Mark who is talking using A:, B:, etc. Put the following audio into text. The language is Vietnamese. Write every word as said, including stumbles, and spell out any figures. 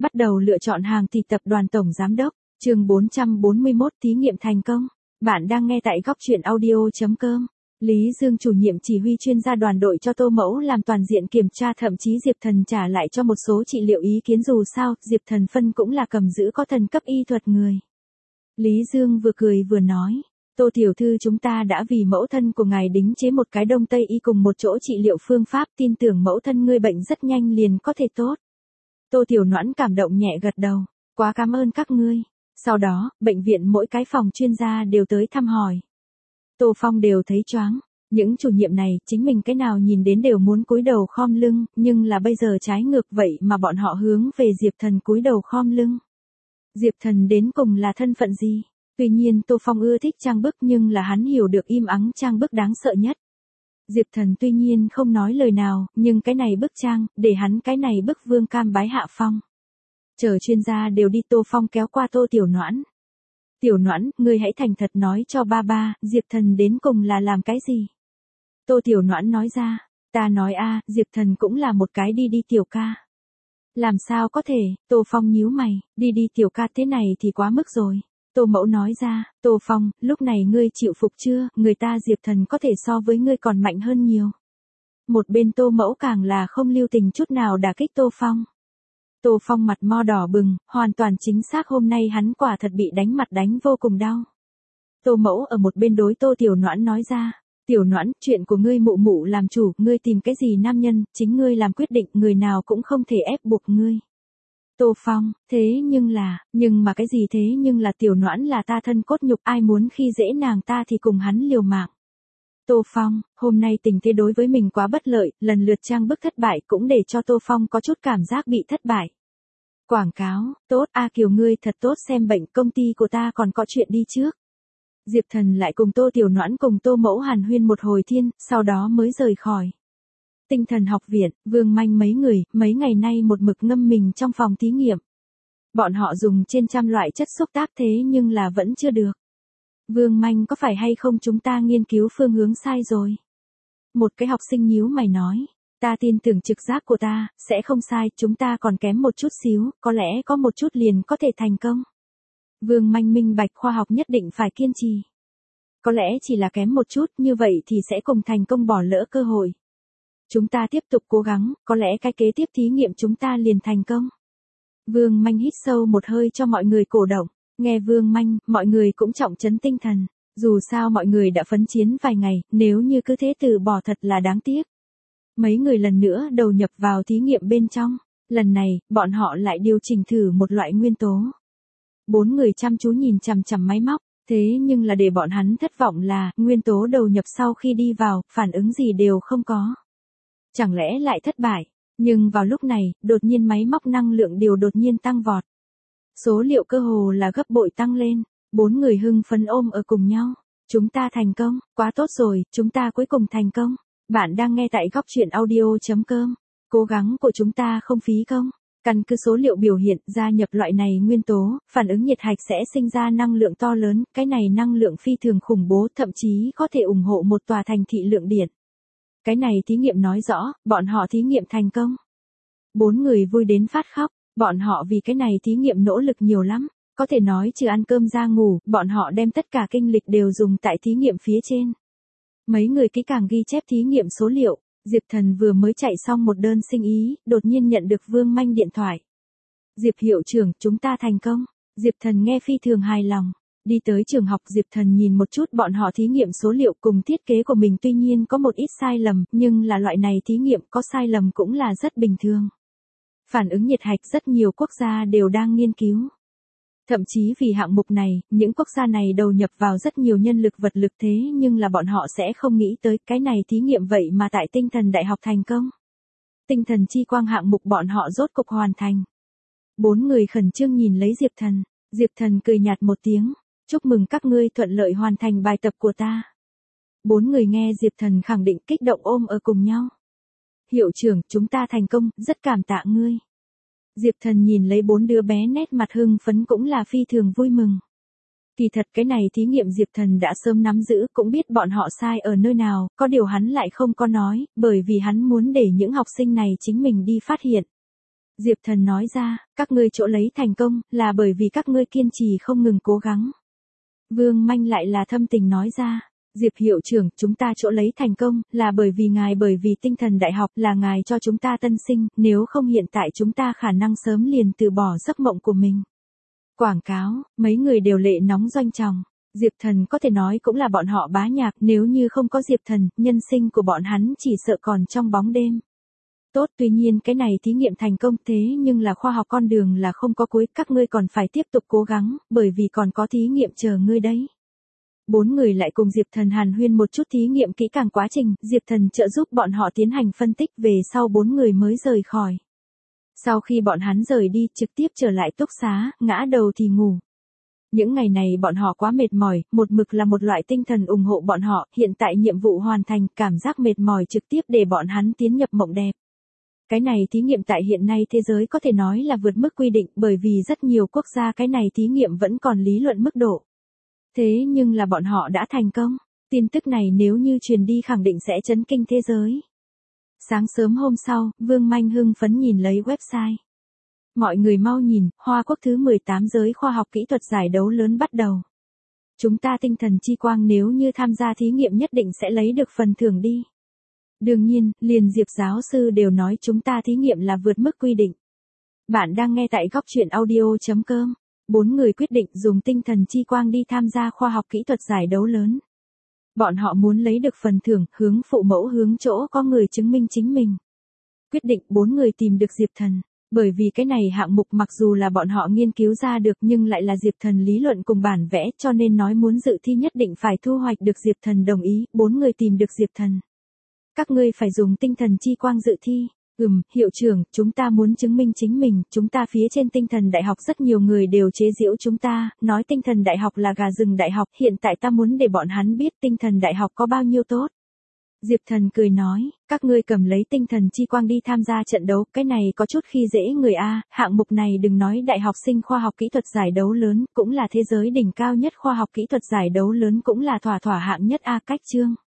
A: Bắt đầu lựa chọn hàng thì tập đoàn tổng giám đốc, chương bốn trăm bốn mươi mốt thí nghiệm thành công. Bạn đang nghe tại góc truyện audio.com. Lý Dương chủ nhiệm chỉ huy chuyên gia đoàn đội cho Tô Mẫu làm toàn diện kiểm tra, thậm chí Diệp Thần trả lại cho một số trị liệu ý kiến, dù sao, Diệp Thần phân cũng là cầm giữ có thần cấp y thuật người. Lý Dương vừa cười vừa nói, Tô tiểu thư, chúng ta đã vì mẫu thân của ngài đính chế một cái đông tây y cùng một chỗ trị liệu phương pháp, tin tưởng mẫu thân ngươi bệnh rất nhanh liền có thể tốt. Tô Tiểu Noãn cảm động nhẹ gật đầu, quá cảm ơn các ngươi. Sau đó, bệnh viện mỗi cái phòng chuyên gia đều tới thăm hỏi. Tô Phong đều thấy choáng, những chủ nhiệm này, chính mình cái nào nhìn đến đều muốn cúi đầu khom lưng, nhưng là bây giờ trái ngược vậy mà bọn họ hướng về Diệp Thần cúi đầu khom lưng. Diệp Thần đến cùng là thân phận gì? Tuy nhiên Tô Phong ưa thích trang bức, nhưng là hắn hiểu được im ắng trang bức đáng sợ nhất. Diệp Thần tuy nhiên không nói lời nào, nhưng cái này bức trang, để hắn cái này bức vương cam bái hạ phong. Chờ chuyên gia đều đi, Tô Phong kéo qua Tô Tiểu Noãn. Tiểu Noãn, ngươi hãy thành thật nói cho ba ba, Diệp Thần đến cùng là làm cái gì? Tô Tiểu Noãn nói ra, ta nói a, Diệp Thần cũng là một cái đi đi tiểu ca. Làm sao có thể? Tô Phong nhíu mày, đi đi tiểu ca thế này thì quá mức rồi. Tô Mẫu nói ra, Tô Phong, lúc này ngươi chịu phục chưa, người ta Diệp Thần có thể so với ngươi còn mạnh hơn nhiều. Một bên Tô Mẫu càng là không lưu tình chút nào đả kích Tô Phong. Tô Phong mặt mo đỏ bừng, hoàn toàn chính xác hôm nay hắn quả thật bị đánh mặt đánh vô cùng đau. Tô Mẫu ở một bên đối Tô Tiểu Noãn nói ra, Tiểu Noãn, chuyện của ngươi mụ mụ làm chủ, ngươi tìm cái gì nam nhân, chính ngươi làm quyết định, người nào cũng không thể ép buộc ngươi. Tô Phong, thế nhưng là, nhưng mà cái gì thế nhưng là Tiểu Noãn là ta thân cốt nhục, ai muốn khi dễ nàng ta thì cùng hắn liều mạng. Tô Phong, hôm nay tình thế đối với mình quá bất lợi, lần lượt trang bức thất bại cũng để cho Tô Phong có chút cảm giác bị thất bại. Quảng cáo, tốt, A Kiều ngươi thật tốt xem bệnh, công ty của ta còn có chuyện đi trước. Diệp Thần lại cùng Tô Tiểu Noãn cùng Tô Mẫu hàn huyên một hồi thiên, sau đó mới rời khỏi. Tinh thần học viện, Vương Manh mấy người, mấy ngày nay một mực ngâm mình trong phòng thí nghiệm. Bọn họ dùng trên trăm loại chất xúc tác thế nhưng là vẫn chưa được. Vương Manh, có phải hay không chúng ta nghiên cứu phương hướng sai rồi? Một cái học sinh nhíu mày nói, ta tin tưởng trực giác của ta, sẽ không sai, chúng ta còn kém một chút xíu, có lẽ có một chút liền có thể thành công. Vương Manh minh bạch khoa học nhất định phải kiên trì. Có lẽ chỉ là kém một chút, như vậy thì sẽ cùng thành công bỏ lỡ cơ hội. Chúng ta tiếp tục cố gắng, có lẽ cái kế tiếp thí nghiệm chúng ta liền thành công. Vương Manh hít sâu một hơi cho mọi người cổ động. Nghe Vương Manh, mọi người cũng trọng trấn tinh thần. Dù sao mọi người đã phấn chiến vài ngày, nếu như cứ thế từ bỏ thật là đáng tiếc. Mấy người lần nữa đầu nhập vào thí nghiệm bên trong. Lần này, bọn họ lại điều chỉnh thử một loại nguyên tố. Bốn người chăm chú nhìn chằm chằm máy móc. Thế nhưng là để bọn hắn thất vọng là, nguyên tố đầu nhập sau khi đi vào, phản ứng gì đều không có. Chẳng lẽ lại thất bại? Nhưng vào lúc này, đột nhiên máy móc năng lượng điều đột nhiên tăng vọt. Số liệu cơ hồ là gấp bội tăng lên. Bốn người hưng phấn ôm ở cùng nhau. Chúng ta thành công, quá tốt rồi, chúng ta cuối cùng thành công. Bạn đang nghe tại góc truyện audio.com. Cố gắng của chúng ta không phí công. Căn cứ số liệu biểu hiện, gia nhập loại này nguyên tố, phản ứng nhiệt hạch sẽ sinh ra năng lượng to lớn, cái này năng lượng phi thường khủng bố, thậm chí có thể ủng hộ một tòa thành thị lượng điện. Cái này thí nghiệm nói rõ, bọn họ thí nghiệm thành công. Bốn người vui đến phát khóc, bọn họ vì cái này thí nghiệm nỗ lực nhiều lắm, có thể nói trừ ăn cơm ra ngủ, bọn họ đem tất cả kinh lịch đều dùng tại thí nghiệm phía trên. Mấy người kỹ càng ghi chép thí nghiệm số liệu. Diệp Thần vừa mới chạy xong một đơn sinh ý, đột nhiên nhận được Vương Manh điện thoại. Diệp hiệu trưởng, chúng ta thành công. Diệp Thần nghe phi thường hài lòng. Đi tới trường học, Diệp Thần nhìn một chút bọn họ thí nghiệm số liệu cùng thiết kế của mình, tuy nhiên có một ít sai lầm, nhưng là loại này thí nghiệm có sai lầm cũng là rất bình thường. Phản ứng nhiệt hạch rất nhiều quốc gia đều đang nghiên cứu. Thậm chí vì hạng mục này, những quốc gia này đầu nhập vào rất nhiều nhân lực vật lực, thế nhưng là bọn họ sẽ không nghĩ tới cái này thí nghiệm vậy mà tại tinh thần đại học thành công. Tinh thần chi quang hạng mục bọn họ rốt cục hoàn thành. Bốn người khẩn trương nhìn lấy Diệp Thần. Diệp Thần cười nhạt một tiếng. Chúc mừng các ngươi thuận lợi hoàn thành bài tập của ta. Bốn người nghe Diệp Thần khẳng định kích động ôm ở cùng nhau. Hiệu trưởng, chúng ta thành công, rất cảm tạ ngươi. Diệp Thần nhìn lấy bốn đứa bé nét mặt hưng phấn cũng là phi thường vui mừng. Kỳ thật cái này thí nghiệm Diệp Thần đã sớm nắm giữ, cũng biết bọn họ sai ở nơi nào, có điều hắn lại không có nói, bởi vì hắn muốn để những học sinh này chính mình đi phát hiện. Diệp Thần nói ra, các ngươi chỗ lấy thành công, là bởi vì các ngươi kiên trì không ngừng cố gắng. Vương Manh lại là thâm tình nói ra, Diệp hiệu trưởng, chúng ta chỗ lấy thành công, là bởi vì ngài bởi vì tinh thần đại học là ngài cho chúng ta tân sinh, nếu không hiện tại chúng ta khả năng sớm liền từ bỏ giấc mộng của mình. Quảng cáo, mấy người đều lệ nóng doanh tròng. Diệp Thần có thể nói cũng là bọn họ bá nhạc, nếu như không có Diệp Thần, nhân sinh của bọn hắn chỉ sợ còn trong bóng đêm. Tốt, tuy nhiên cái này thí nghiệm thành công thế nhưng là khoa học con đường là không có cuối, các ngươi còn phải tiếp tục cố gắng, bởi vì còn có thí nghiệm chờ ngươi đấy. Bốn người lại cùng Diệp Thần hàn huyên một chút thí nghiệm kỹ càng quá trình, Diệp Thần trợ giúp bọn họ tiến hành phân tích, về sau bốn người mới rời khỏi. Sau khi bọn hắn rời đi, trực tiếp trở lại túc xá, ngã đầu thì ngủ. Những ngày này bọn họ quá mệt mỏi, một mực là một loại tinh thần ủng hộ bọn họ, hiện tại nhiệm vụ hoàn thành, cảm giác mệt mỏi trực tiếp để bọn hắn tiến nhập mộng đẹp. Cái này thí nghiệm tại hiện nay thế giới có thể nói là vượt mức quy định, bởi vì rất nhiều quốc gia cái này thí nghiệm vẫn còn lý luận mức độ. Thế nhưng là bọn họ đã thành công, tin tức này nếu như truyền đi khẳng định sẽ chấn kinh thế giới. Sáng sớm hôm sau, Vương Manh hưng phấn nhìn lấy website. Mọi người mau nhìn, Hoa Quốc thứ mười tám giới khoa học kỹ thuật giải đấu lớn bắt đầu. Chúng ta tinh thần chi quang nếu như tham gia thí nghiệm nhất định sẽ lấy được phần thưởng đi. Đương nhiên, liền Diệp giáo sư đều nói chúng ta thí nghiệm là vượt mức quy định. Bạn đang nghe tại góc truyện audio chấm com. Bốn người quyết định dùng tinh thần chi quang đi tham gia khoa học kỹ thuật giải đấu lớn. Bọn họ muốn lấy được phần thưởng, hướng phụ mẫu hướng chỗ có người chứng minh chính mình. Quyết định bốn người tìm được Diệp Thần. Bởi vì cái này hạng mục mặc dù là bọn họ nghiên cứu ra được nhưng lại là Diệp Thần lý luận cùng bản vẽ, cho nên nói muốn dự thi nhất định phải thu hoạch được Diệp Thần đồng ý, bốn người tìm được Diệp Thần. Các ngươi phải dùng tinh thần chi quang dự thi. Ừm, hiệu trưởng, chúng ta muốn chứng minh chính mình, chúng ta phía trên tinh thần đại học rất nhiều người đều chế giễu chúng ta, nói tinh thần đại học là gà rừng đại học, hiện tại ta muốn để bọn hắn biết tinh thần đại học có bao nhiêu tốt. Diệp Thần cười nói, các ngươi cầm lấy tinh thần chi quang đi tham gia trận đấu, cái này có chút khi dễ người A, hạng mục này đừng nói đại học sinh khoa học kỹ thuật giải đấu lớn, cũng là thế giới đỉnh cao nhất khoa học kỹ thuật giải đấu lớn cũng là thỏa thỏa hạng nhất A cách chương.